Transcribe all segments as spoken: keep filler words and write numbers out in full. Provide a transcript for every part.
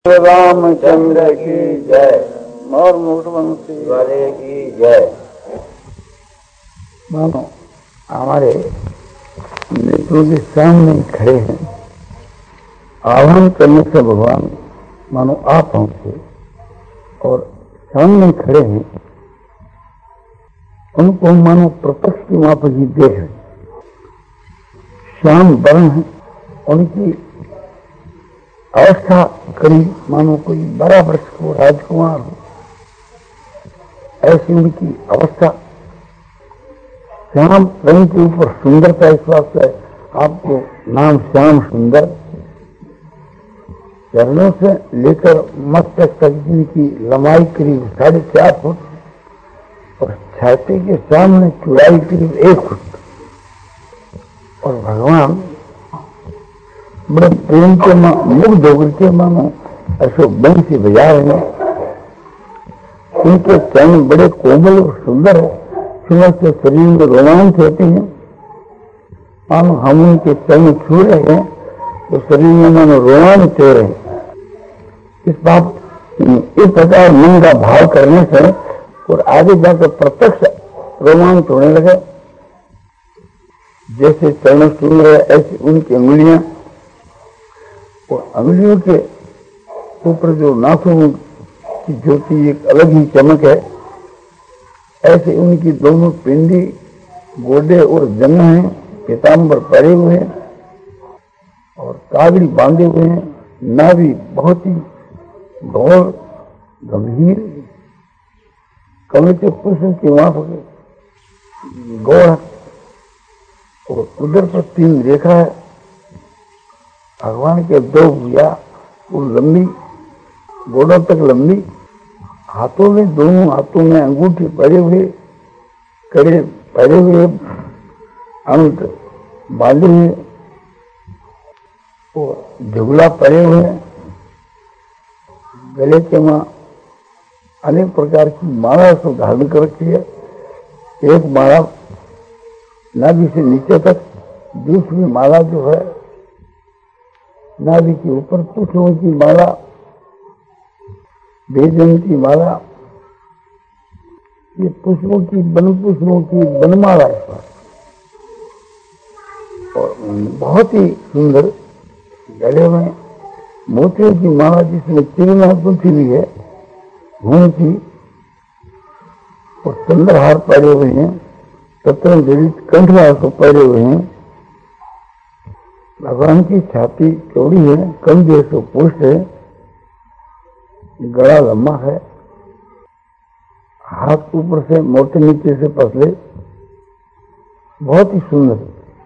रामचंद्र की जय। और मुख्यमंत्री वाले की जय। मानो हमारे नेत्रों के सामने खड़े हैं, आह्वान करने से भगवान मानो आप पहुंचे और सामने खड़े हैं, उनको मानो प्रत्यक्ष की वहां पर ही देख रहे। श्याम वर्ण है, उनकी अवस्था करीब मानो कोई बारह वर्ष को राजकुमार हो, ऐसी उनकी अवस्था। श्याम रंग के ऊपर सुंदरता, इस बात से आपको नाम श्याम सुंदर। चरणों से लेकर मस्तक तक जिनकी लंबाई करीब साढ़े चार फुट और छाती के सामने चौड़ाई करीब एक फुट। और भगवान बड़े प्रेम के मुग्ध होकर के मानो अशोक बंसी बजा रहे हैं। उनके चरण बड़े कोमल और सुंदर है, छुने से शरीर में रोमांच होते हैं। मानो हम उनके चरण छू रहे हैं तो शरीर में मानो रोमांच हो रहे हैं। इस बात इस प्रकार मन का भाव करने से और आगे जाकर प्रत्यक्ष रोमांच होने लगे। जैसे चरण सुन रहे ऐसी उनकी अंगुलियां और अंगुलियों के ऊपर जो नाखून की ज्योति एक अलग ही चमक है, ऐसे उनकी दोनों पिंडी, गोडे और जंघें पीताम्बर पहरे हुए हैं और कागड़ी बांधे हुए हैं। नाभि बहुत ही गौर गंभीर, कमल के पुष्प की वहां पर गौर और उधर पर तीन रेखा है। भगवान के दो भुजा वो लंबी, गोड़ों तक लंबी, हाथों में दोनों हाथों में अंगूठी पहरे हुए, कड़े पहरे हुए, अंक बांधे हुए और झुगला पहरे हुए। गले के मां अनेक प्रकार की माला से धारण कर रखी है। एक माला नाभि से नीचे तक, दूसरी माला जो है नाभि के ऊपर, पुष्पों की माला, बेजन की माला, ये पुष्पों की वन पुष्पों की वनमाला है और बहुत ही सुंदर गले में मोतियों की माला जिसमें चिड़िया गुंथी हुई है, घूम की, और चंद्रहार पहरे हुए हैं, सत्रह जड़ित कंठहार को पहरे हुए हैं। भगवान की छाती चौड़ी है, कंधे से पुष्ट है, गला लंबा है, हाथ ऊपर से मोटे नीचे से पतले, बहुत ही सुंदर।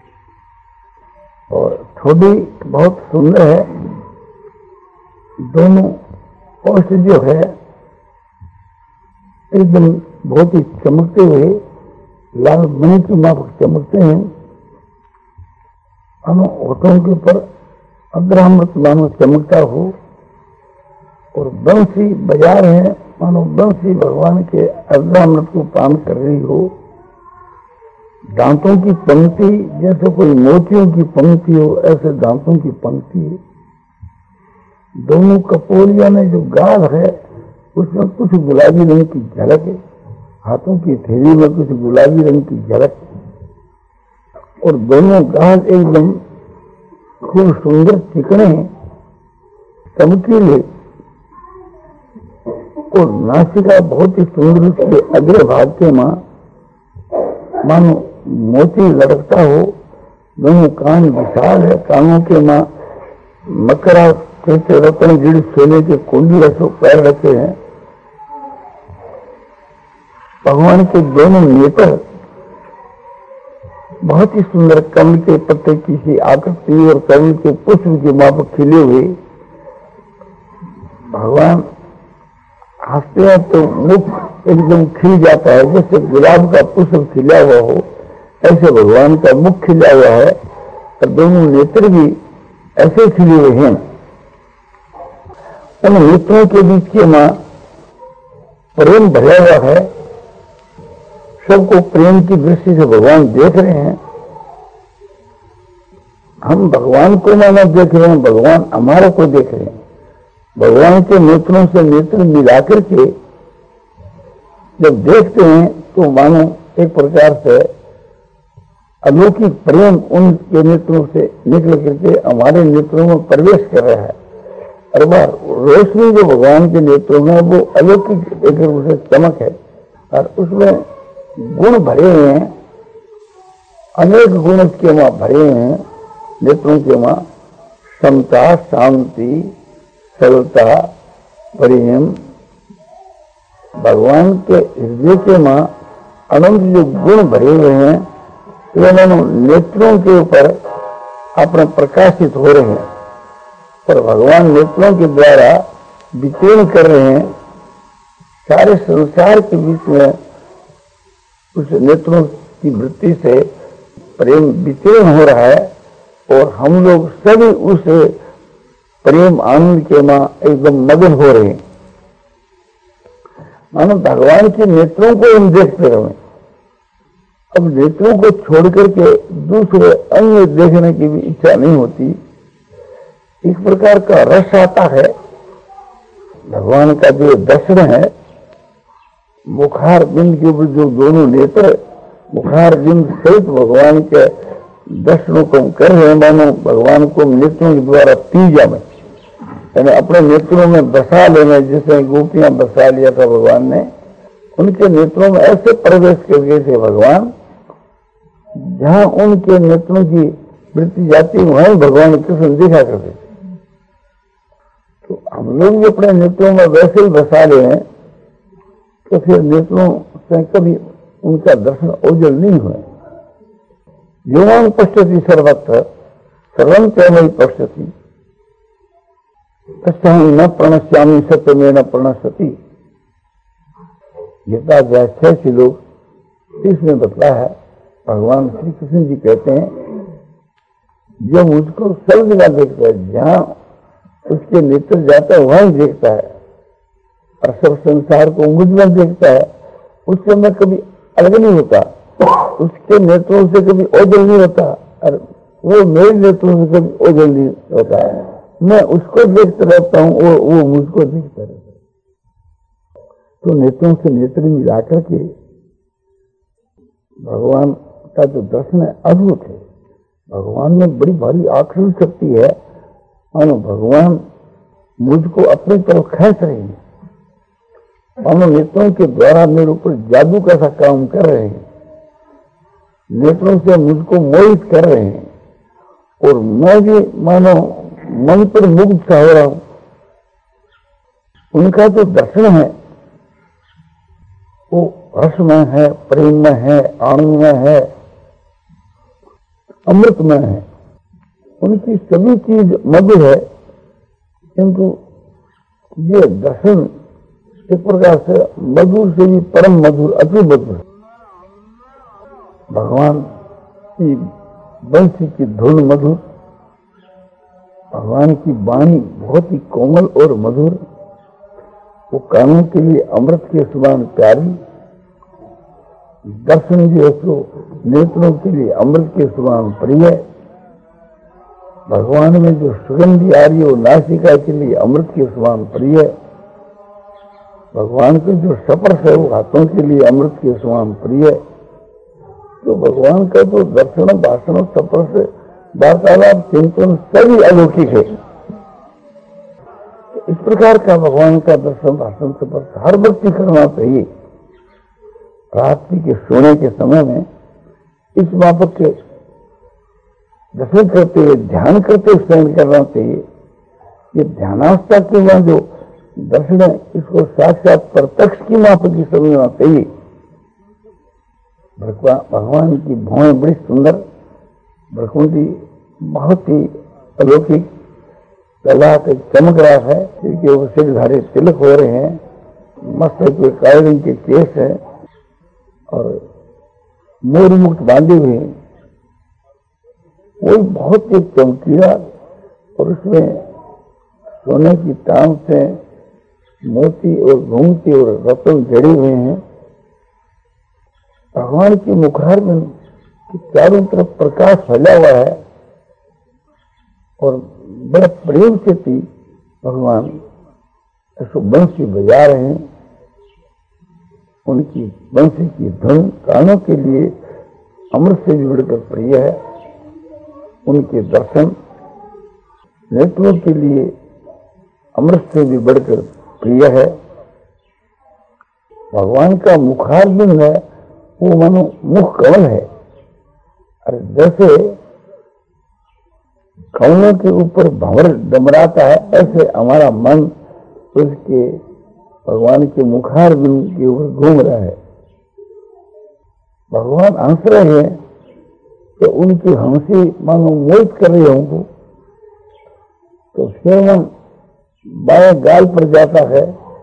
और ठोडी बहुत सुंदर है। दोनों ओष्ठ जो है एकदम बहुत ही चमकते हुए लाल मणि की माफक चमकते हैं। मानो होठों के ऊपर अग्रामृत मानो चमकता हो और बंसी बजा रहे हैं, मानो बंसी भगवान के अग्रामृत को पान कर रही हो। दांतों की पंक्ति जैसे कोई मोतियों की पंक्ति हो, ऐसे दांतों की पंक्ति। दोनों कपोलिया में जो गाल है उसमें कुछ गुलाबी रंग की झलक है, हाथों की थैली में कुछ गुलाबी रंग की झलक, और दोनों गाल एकदम खूब सुंदर चिकने चमकीले, और नासिका बहुत ही सुंदर, उसके अग्र भाग के मां मानो मोती लटकता हो। दोनों कान विशाल है, कानों के मां मकरा कैसे रतन जड़ सोने के कुंडल ऐसे पैर रखे हैं। भगवान के दोनों नेत्र बहुत ही सुंदर, कमल के पत्ते की सी आकृति और कमल के पुष्प के माप खिले हुए। भगवान हंसते हैं तो मुख एकदम खिल जाता है, जैसे गुलाब का पुष्प खिला हुआ हो, ऐसे भगवान का मुख खिला हुआ है और दोनों नेत्र भी ऐसे खिले हुए हैं। उन नेत्रों के बीच के मां प्रेम भरा हुआ है, सबको प्रेम की दृष्टि से भगवान देख रहे हैं। हम भगवान को मानो देख रहे हैं, भगवान हमारे को देख रहे हैं। भगवान के नेत्रों से नेत्र मिलाकर के जब देखते हैं तो मानो एक प्रकार से अलौकिक प्रेम उनके नेत्रों से निकल करके हमारे नेत्रों में प्रवेश कर रहा है। और वह रोशनी जो भगवान के नेत्रों में वो अलौकिक एक रूप से चमक है और उसमें गुण भरे हुए हैं, अनेक गुण उसके वहां भरे हुए हैं नेत्रों के वहां। समता, शांति, सरलता, प्रेम, भगवान के हृदय के मां अनंत जो गुण भरे हुए हैं वे नेत्रों के ऊपर अपने प्रकाशित हो रहे हैं। पर भगवान नेत्रों के द्वारा विचरण कर रहे हैं, सारे संसार के बीच में उस नेत्रों की वृत्ति से प्रेम विचरण हो रहा है और हम लोग सभी उस प्रेम आनंद के मां एकदम मगन हो रहे हैं। मानो भगवान के नेत्रों को हम देखते रहे। अब नेत्रों को छोड़ करके दूसरे अन्य देखने की भी इच्छा नहीं होती। इस प्रकार का रस आता है। भगवान का जो दर्शन है, मुखार बिंद के ऊपर जो दोनों नेत्र मुखार बिंद सहित भगवान के दर्शनों को हम कर रहे हैं, मानो भगवान को नेत्रों के द्वारा तीजा में यानी अपने नेत्रों में बसा लेना, जैसे गोपियां बसा लिया था भगवान ने, उनके नेत्रों में ऐसे प्रवेश कर गए थे भगवान, जहां उनके नेत्रों की वृत्ति जाती वहीं भगवान कृष्ण दिखा करते थे। तो हम लोग भी अपने नेत्रों में वैसे ही बसा ले हैं तो फिर नेत्रों से कभी उनका दर्शन ओझल नहीं हुए। युवान पश्यति सर्वत्र सर्वं तैमयि पश्यति तस्याहं न प्रणश्यामि सत्यमेव न प्रणश्यति। गीता व्याख्या के लोग इसमें बतला है, भगवान श्री कृष्ण जी कहते हैं जो मुझको सब जगह देखता है, जहां उसके नेत्र जाता है वहीं देखता है और सब संसार को मुझ में देखता है, उससे मैं कभी अलग नहीं होता, उसके नेत्रों से कभी ओझल नहीं होता और वो मेरे नेत्रों से कभी ओझल नहीं होता है। मैं उसको देखता रहता हूँ, वो वो मुझको देखता रहता है। तो नेत्रों से नेत्र मिला करके भगवान का जो दर्शन है अद्भुत है। भगवान में बड़ी भारी आकर्षण शक्ति है, मानो भगवान मुझको अपनी तरफ खींच रहे हैं, मानो नेत्रों के द्वारा मेरे ऊपर जादू का सा काम कर रहे हैं, नेत्रों से मुझको मोहित कर रहे हैं और मैं भी मानो मन पर मुग्ध सा हो रहा हूं। उनका जो दर्शन है वो रसमय है, प्रेम में है, आनंद में है, अमृत में है। उनकी सभी चीज मधुर है, किंतु ये दर्शन इस प्रकार से मधुर से भी परम मधुर, अति मधुर। भगवान की बंसी की धुन मधुर, भगवान की वाणी बहुत ही कोमल और मधुर, वो कानों के लिए अमृत के समान प्यारी, दर्शन जो है तो नेत्रों के लिए अमृत के समान प्रिय। भगवान में जो सुगंधी आ रही है वो नासिका के लिए अमृत के समान प्रिय। भगवान के जो स्पर्श है वो हाथों के लिए अमृत के समान प्रिय। तो भगवान का जो दर्शन, भाषण, स्पर्श, वार्तालाप, चिंतन सभी अलौकिक है। इस प्रकार का भगवान का दर्शन, भाषण, स्पर्श हर व्यक्ति करना चाहिए। रात्रि के सोने के समय में इस मापक के दर्शन करते हुए, ध्यान करते हुए स्मरण करना चाहिए। ये ध्यानावस्था के वहां जो दर्शन है, इसको साक्षात प्रत्यक्ष की मापक की समझना चाहिए। भगवान की भौएं बड़ी सुंदर, भ्रकुंडी बहुत ही अलौकिक, ललाट चमक रहा है, क्योंकि वो सिरधारी तिलक हो रहे हैं, मस्त कोई काले रंग के केस है और मोर मुक्त बांधे हुए हैं। वो बहुत ही चमकीला और उसमें सोने की टांग से मोती और घूमती और रत्न जड़े हुए हैं। भगवान की मुखार में चारों तरफ प्रकाश फैला हुआ है और बड़ा प्रेम से थी भगवान ऐसे बंसी बजा रहे हैं, उनकी बंसी की धुन कानों के लिए अमृत से भी बढ़कर प्रिय है। उनके दर्शन नेत्रों के लिए अमृत से भी बढ़कर प्रिय है। भगवान का मुखारबिंद है, वो मानो मुख कमल है। अरे जैसे कमलों के ऊपर भंवर डमराता है, ऐसे हमारा मन उसके भगवान के मुखारबिंद के ऊपर घूम रहा है। भगवान हंस रहे हैं कि उनकी हंसी मानो मोहित कर रही है हमको। तो फिर मन बाएं गाल पर जाता है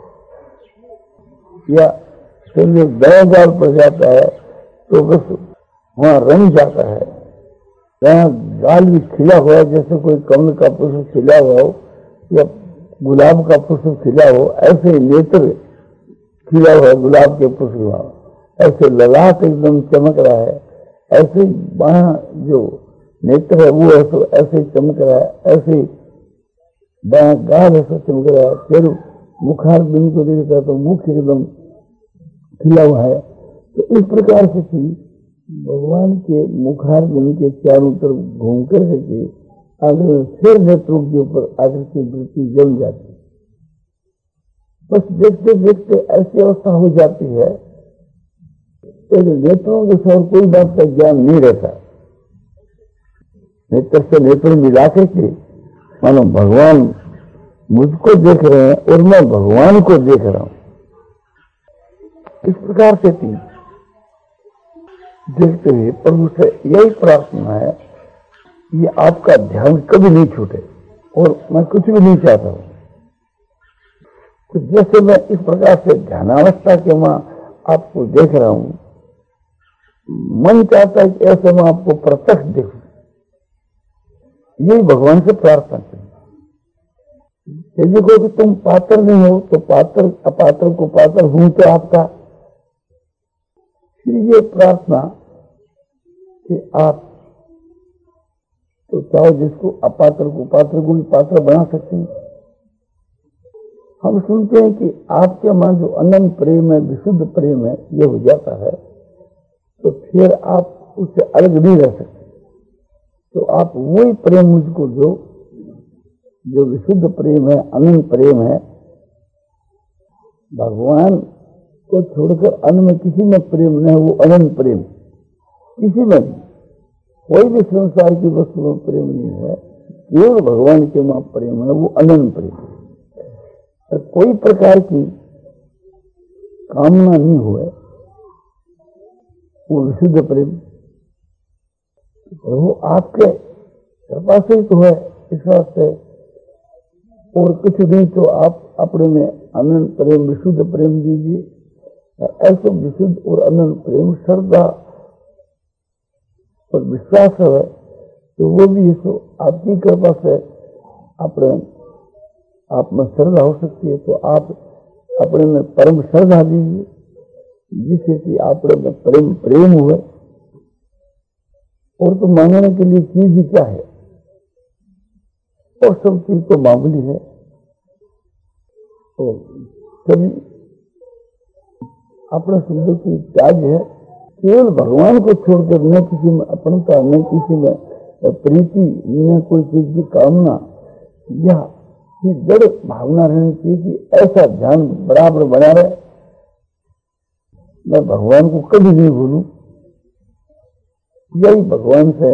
या फिर जो दाएं गाल पर जाता है तो बस वहां रंग जाता है। जहाँ गाल भी खिला हुआ है, जैसे कोई कमल का पुष्प खिला हुआ हो या गुलाब का पुष्प खिला हो, ऐसे नेत्र खिला हुआ है गुलाब के पुष्प, ऐसे ललाट एकदम चमक रहा है। ऐसे वहां जो नेत्र है वो ऐसे ऐसे चमक रहा है, ऐसे वहां गाल ऐसा चमक रहा है। फिर मुखार बिंद को देखता है तो मुख एकदम खिला हुआ है। तो इस प्रकार से थी भगवान के मुखार बिंद के चारों तरफ घूम कर के आगे फिर नेत्रों के ऊपर आकर की वृत्ति जम जाती है। बस देखते देखते ऐसी अवस्था हो जाती है कि नेत्रों के साथ कोई बात का ज्ञान नहीं रहता। नेत्र से नेत्र मिला करके मानो भगवान मुझको देख रहे हैं और मैं भगवान को देख रहा हूं। इस प्रकार से थी देखते हुए प्रभु से यही प्रार्थना है, ये आपका ध्यान कभी नहीं छूटे और मैं कुछ भी नहीं चाहता हूं। तो जैसे मैं इस प्रकार से ध्यानावस्था के वहां आपको देख रहा हूं, मन चाहता है कि ऐसे मैं आपको प्रत्यक्ष देखूं। यही भगवान से प्रार्थना करें। यदि कोई कि तुम पात्र नहीं हो तो पात्र अपात्र को पात्र हूं तो आपका। फिर ये प्रार्थना कि आप तो चाहो जिसको अपात्र को पात्र को भी पात्र बना सकते हैं। हम सुनते हैं कि आपके मन जो अनंत प्रेम है, विशुद्ध प्रेम है, ये हो जाता है तो फिर आप उससे अलग नहीं रह सकते। तो आप वही प्रेम मुझको जो जो विशुद्ध प्रेम है, अनंत प्रेम है, भगवान को छोड़कर अन्य में किसी में प्रेम नहीं, वो अनंत प्रेम किसी में नहीं, कोई भी संसार की वस्तु में प्रेम नहीं है, केवल भगवान के वहां प्रेम है, वो अनंत प्रेम है। और कोई प्रकार की कामना नहीं हुए, वो विशुद्ध प्रेम। और वो आपके कृपा से ही तो है, इस वास्ते और कुछ नहीं तो आप अपने में अनंत प्रेम विशुद्ध प्रेम दीजिए। ऐसे विशुद्ध और अनंत प्रेम श्रद्धा और विश्वास है तो वो भी इसको आपकी कृपा से अपने आप में श्रद्धा हो सकती है। तो आप अपने में परम श्रद्धा दीजिए, जिससे कि अपने में प्रेम प्रेम हुए। और तो मांगने के लिए चीज ही क्या है, और सब चीज तो मामूली है। तो सभी अपने शब्दों की त्याग है, केवल भगवान को छोड़कर न किसी में अपनता, न किसी में प्रीति, न कोई चीज की कामना, यह जड़ भावना रहनी चाहिए कि ऐसा ध्यान बराबर बना रहे, मैं भगवान को कभी नहीं भूलूं। यही भगवान से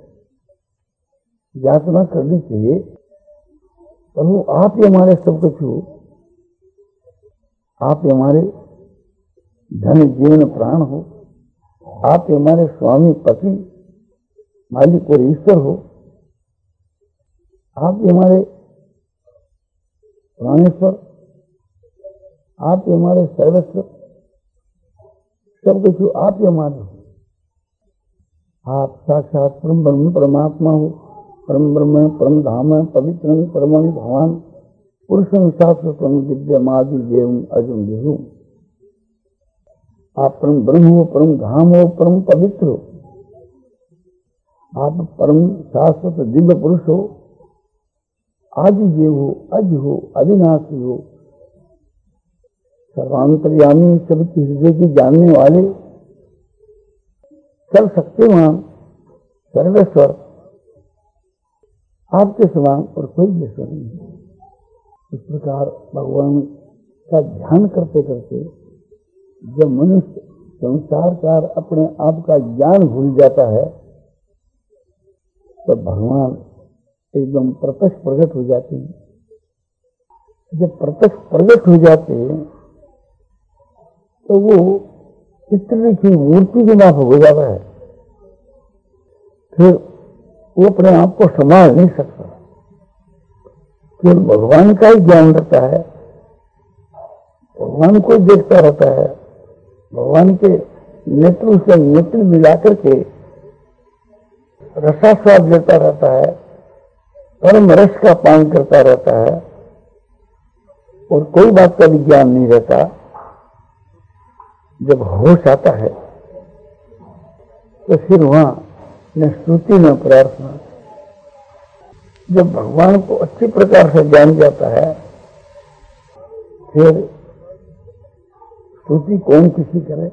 याचना करनी चाहिए। प्रभु आप ही हमारे सब कुछ हो, आप ही हमारे धन जीवन प्राण हो, आप ही हमारे स्वामी पति मालिक और ईश्वर हो, आप ही हमारे प्राणेश्वर, आप ही हमारे सर्वस्व, सब कुछ हो, आप ही हमारे हो। आप साक्षात परम ब्रह्म परमात्मा हो, परम ब्रह्म परम धाम है, पवित्र परमणि भगवान पुरुषम शाश्वतम दिव्यमादि देवम अजम विभु। आप परम ब्रह्म हो, परम धाम हो, परम पवित्र हो, आप परम शाश्वत दिव्य पुरुष हो, आदि देव हो, अज हो, अविनाशी हो, सर्वांतर्यामी, सबकी हृदय की जानने वाले, सर्वशक्तिमान, सर्वेश्वर, आपके समान और कोई ईश्वर नहीं है। इस प्रकार भगवान का ध्यान करते करते जब मनुष्य संसार का अपने आप का ज्ञान भूल जाता है तो भगवान एकदम प्रत्यक्ष प्रकट हो जाते हैं। जब प्रत्यक्ष प्रकट हो जाते हैं तो वो चित्र की मूर्ति के माफ हो जाता है, फिर वो अपने आप को संभाल नहीं सकता, केवल भगवान का ही ज्ञान रहता है, भगवान को देखता रहता है, भगवान के नेत्र से नेत्र मिलाकर के रसास्वाद लेता रहता है, परम रस का पान करता रहता है और कोई बात का भी ज्ञान नहीं रहता। जब होश आता है तो फिर वहां न स्तुति न प्रार्थना। जब भगवान को अच्छी प्रकार से जान जाता है फिर स्तुति कौन किसी करे।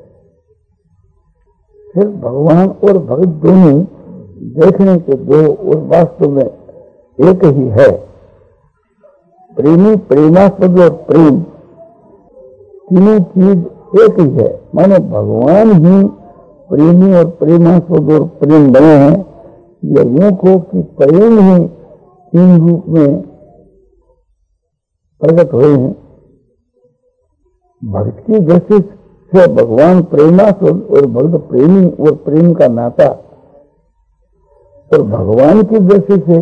फिर भगवान और भगत दोनों देखने के दो और वास्तव में एक ही है। प्रेमी, प्रेमास्पद और प्रेम तीनों चीज एक ही है। माने भगवान ही प्रेमी और प्रेमास्पद और प्रेम बने हैं। यह यूं को कि प्रेम ही तीन रूप में प्रकट हुए हैं। भक्त की दृष्टि से भगवान प्रेमास्पद और भक्त प्रेमी और प्रेम का नाता, और भगवान की दृष्टि से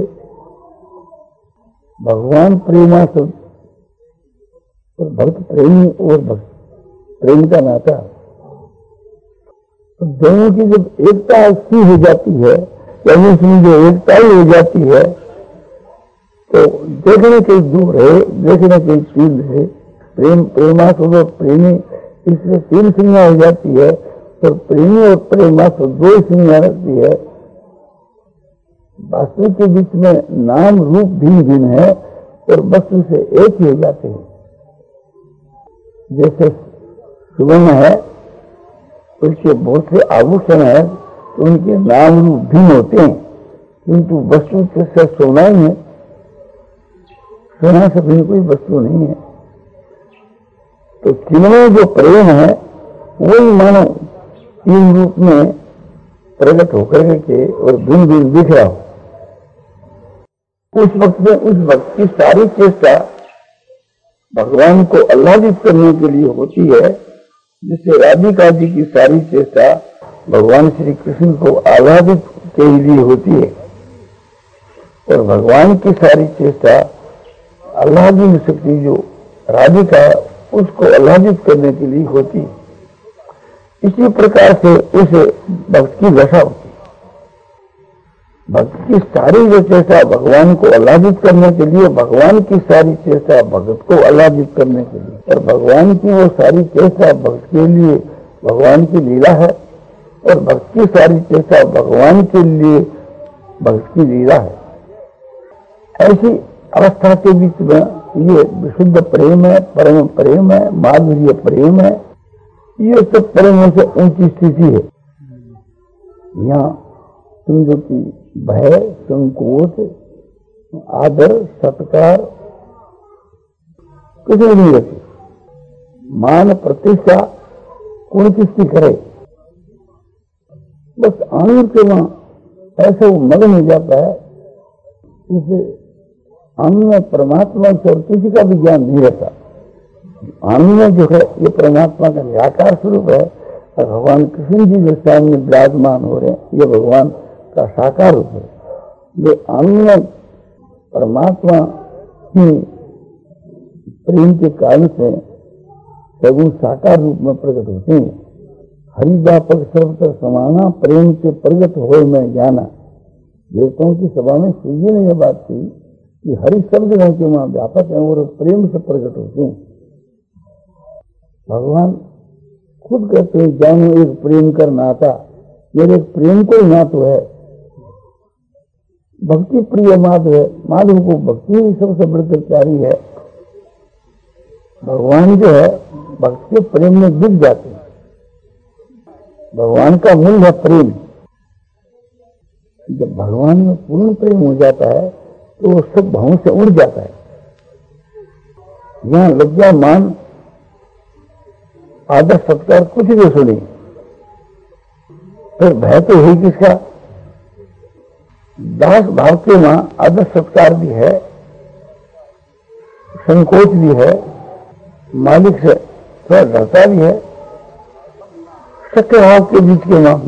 भगवान प्रेमास्पद और भक्त प्रेमी और भक्त प्रेम का नाता। तो दोनों की जब एकता सी हो जाती है, यानी उसमें जो एकता ही हो जाती है तो देखने के दूर है, देखने के चीज है। प्रेम, प्रेमास्पद और प्रेमी, इसमें तीन संज्ञा हो जाती है, और प्रेमी और प्रेमास्पद दो संज्ञा रहती है। वास्तु के बीच में नाम रूप भिन्न भिन्न है और वस्तु से एक ही हो जाते हैं। जैसे सुवर्ण है, उसके बहुत से आभूषण है तो उनके नाम रूप भिन्न होते हैं, किंतु वस्तु से सोना ही है। सोना से भिन्न कोई वस्तु नहीं है। तो जिनमें जो प्रेम है वही मानो तीन रूप में प्रकट होकर के और भिन्न भिन्न दिख रहा हो। उस वक्त में उस वक्त की सारी चेष्टा भगवान को आह्लादित करने के लिए होती है, जिससे राधिका जी की सारी चेष्टा भगवान श्री कृष्ण को आह्लादित के लिए होती है, और भगवान की सारी चेष्टा आह्लादी शक्ति जो राधिका उसको आह्लादित करने के लिए होती है। इसी प्रकार से उस भक्त की दशा होती है। भक्त की सारी जो चेष्टा भगवान को आह्लादित करने के लिए, भगवान की सारी चेष्टा भक्त को आह्लादित करने के लिए, और भगवान की वो सारी चेष्टा भक्त के लिए भगवान की लीला है, और भक्त की सारी चेष्टा भगवान के लिए भक्त की लीला है। ऐसी अवस्था के बीच में ये विशुद्ध प्रेम है, परम प्रेम है, माधुर्य प्रेम है। ये सब प्रेमों से ऊंची स्थिति है। यहाँ समझो कि भय, संकोच, आदर, सत्कार कुछ नहीं रहती। मान प्रतिष्ठा कौन किसकी करे, बस आनंद के वहां ऐसे वो मगन हो जाता है। इसे आनंद में परमात्मा से और किसी का भी ज्ञान नहीं रहता। आनंद में जो है ये परमात्मा का निराकार स्वरूप है, और भगवान कृष्ण जी जो सामने विराजमान हो रहे हैं ये भगवान का साकार रूप है। ये आनंद में परमात्मा ही प्रेम के कारण से सगुण साकार रूप में प्रकट होते हैं। हरिव्यापक सर्वत्र समाना, प्रेम के प्रगट हो में जाना। देवताओं की सभा में श्री जी ने यह बात की कि हरि शब्द है कि वहां व्यापक है और प्रेम से प्रकट होते हैं। भगवान खुद कहते हैं जानो एक प्रेम कर नाता। यदि एक प्रेम को नातो है, भक्ति प्रिय माधव है, माधव को भक्ति ही सबसे बढ़कर प्यारी है। भगवान जो है भक्त के प्रेम में डूब जाते हैं। भगवान का मूल है प्रेम। जब भगवान में पूर्ण प्रेम हो जाता है तो वो सब भावों से उड़ जाता है। यहाँ लज्जा मान आदर सत्कार कुछ भी सुनी, फिर भय तो ही किसका। दास भाव के मां आदर सत्कार भी है, संकोच भी है, मालिक से थोड़ा डरता भी है। सत्य भाव के बीच के मां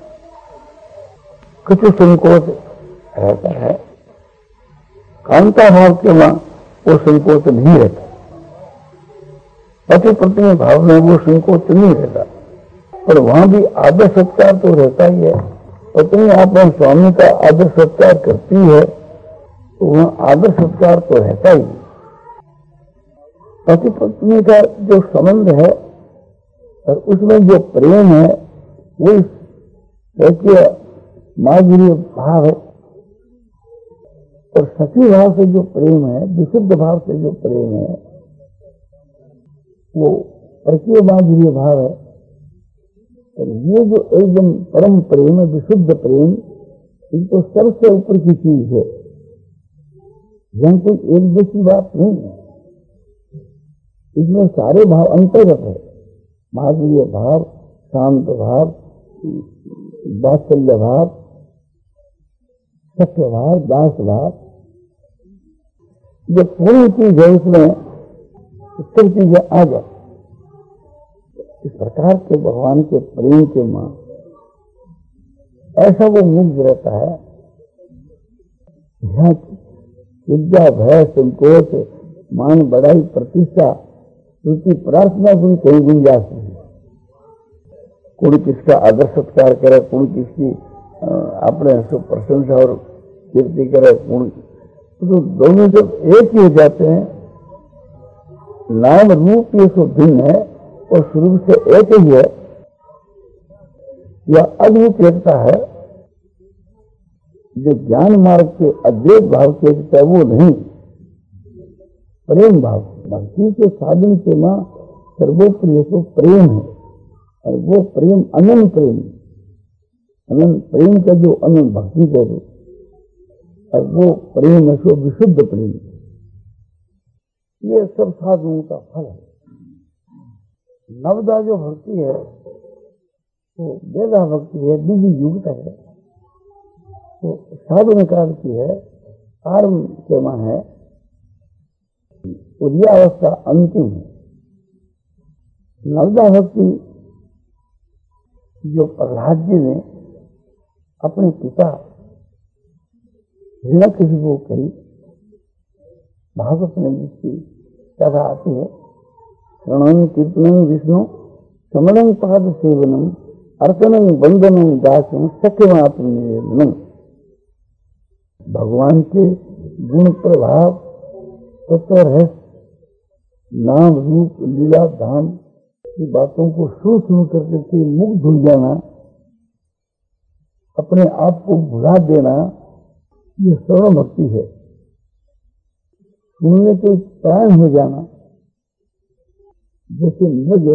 कुछ संकोच रहता है। कांता भाव के मां वो संकोच नहीं रहता। पति पत्नी भाव में वो संकोच नहीं रहता, पर वहां भी आदर सत्कार तो रहता ही है। पत्नी अपने स्वामी का आदर सत्कार करती है तो वहां आदर सत्कार तो रहता ही। पति पत्नी का जो संबंध है और उसमें जो प्रेम है वो देखिए माधुर्य भाव है। और सखी भाव से जो प्रेम है, विशुद्ध भाव से जो प्रेम है, वो परकीय माधुर्य भाव है। और ये जो एकदम परम प्रेम है, विशुद्ध प्रेम, ये तो सबसे ऊपर की चीज है। यहाँ कोई एक जैसी बात नहीं है, इसमें सारे भाव अंतर्गत है। माधुर्य भाव, शांत भाव, वात्सल्य भाव, सत्य भाव, दास भाव, जो पूरी चीज है उसमें सब चीजें आ जाए। इस प्रकार के भगवान के प्रेम के मां ऐसा वो मुग्ध रहता है। यहाँ विद्या, भय, संकोच, मान, बढ़ाई, प्रतिष्ठा, उसकी प्रार्थना भी कहीं गुंजाइश नहीं। कोई किसका आदर सत्कार करे, कोई किसकी अपने प्रशंसा और कीर्ति करे, तो दोनों जब एक ही हो जाते हैं। नाम रूप ये सो भिन्न है और स्वरूप से एक ही है। यह अद्भुत एकता है जो ज्ञान मार्ग के अद्वैत भाव की एकता है, वो नहीं। प्रेम भाव, भक्ति के साधन के मां सर्वोप्रिय तो प्रेम है, और वो प्रेम अनंत प्रेम, अनंत प्रेम का जो अनंत भक्ति का जो, और वो प्रेम है सो विशुद्ध प्रेम। ये सब साधुओं का फल है। नवदा जो भक्ति है वो वेदा भक्ति है, विधि युक्त है, तो साधु काल की है, आरम के मां है, उद्यावस्था अंतिम है। नवदा भक्ति जो प्रहलाद जी ने अपने पिता हिरण्यकशिपु को कही, भागवत में जिसकी कथा आती है, श्रवणं कीर्तनं विष्णु समलं पाद सेवनम अर्चनं वंदनं दासं सख्यमात्र निवेदनम। भगवान के गुण प्रभाव, तत्व रहस्य, नाम रूप लीला धाम की बातों को सुन सुन करके मुग्ध हो जाना, अपने आप को भुला देना, ये श्रवण भक्ति है। सुनने के प्राण हो जाना, जैसे मृग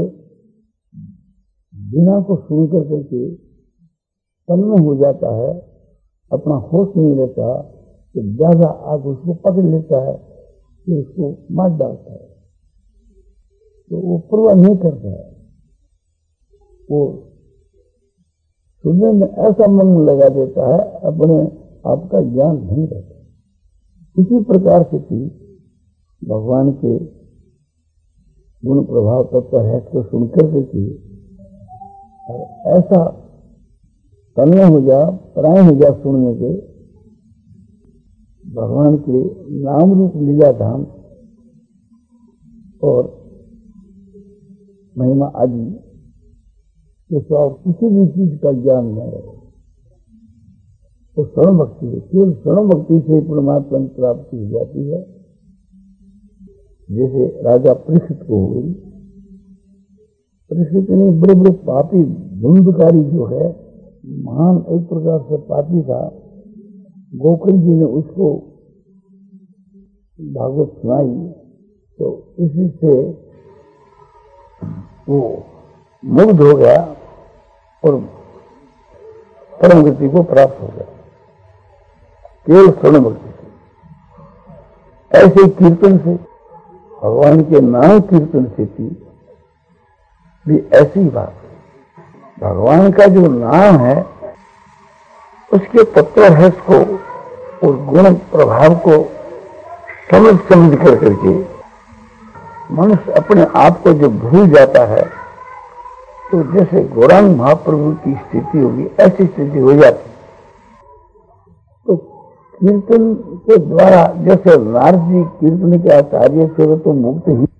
बिना को सुन करके तन्मय हो जाता है, अपना होश नहीं रहता, तो ज्यादा आग उसको पकड़ लेता है, फिर उसको मार डालता है, तो वो परवाह नहीं करता है। वो सुनने में ऐसा मन लगा देता है, अपने आप का ज्ञान नहीं रहता। इसी प्रकार से थी भगवान के गुण प्रभाव तत्व है को सुनकर के और ऐसा तन्मय हो जा, प्राण हो जा सुनने के, भगवान के नाम रूप लीला धाम और महिमा आदि के सिवा किसी भी चीज का ज्ञान नहीं रहे, तो श्रवण भक्ति है। केवल श्रवण भक्ति से परमात्मा की प्राप्ति हो जाती है। जैसे राजा परीक्षित को हो गई। परीक्षित ने बड़े बड़े पापी धुंधकारी जो है, महान एक प्रकार से पापी था। गोकर्ण जी ने उसको भागवत सुनाई, तो इसी से वो मुग्ध हो गया और परम गति को प्राप्त हो गया केवल श्रवण भक्ति से। ऐसे कीर्तन से, भगवान के नाम कीर्तन से थी भी ऐसी बात। भगवान का जो नाम है उसके तत्व रहस्य को और गुण प्रभाव को समझ समझ कर करके मनुष्य अपने आप को जब भूल जाता है तो जैसे गौरांग महाप्रभु की स्थिति होगी ऐसी स्थिति हो जाती। तो कीर्तन के द्वारा जैसे नारद जी कीर्तन के आचार्य थे वो तो मुक्त ही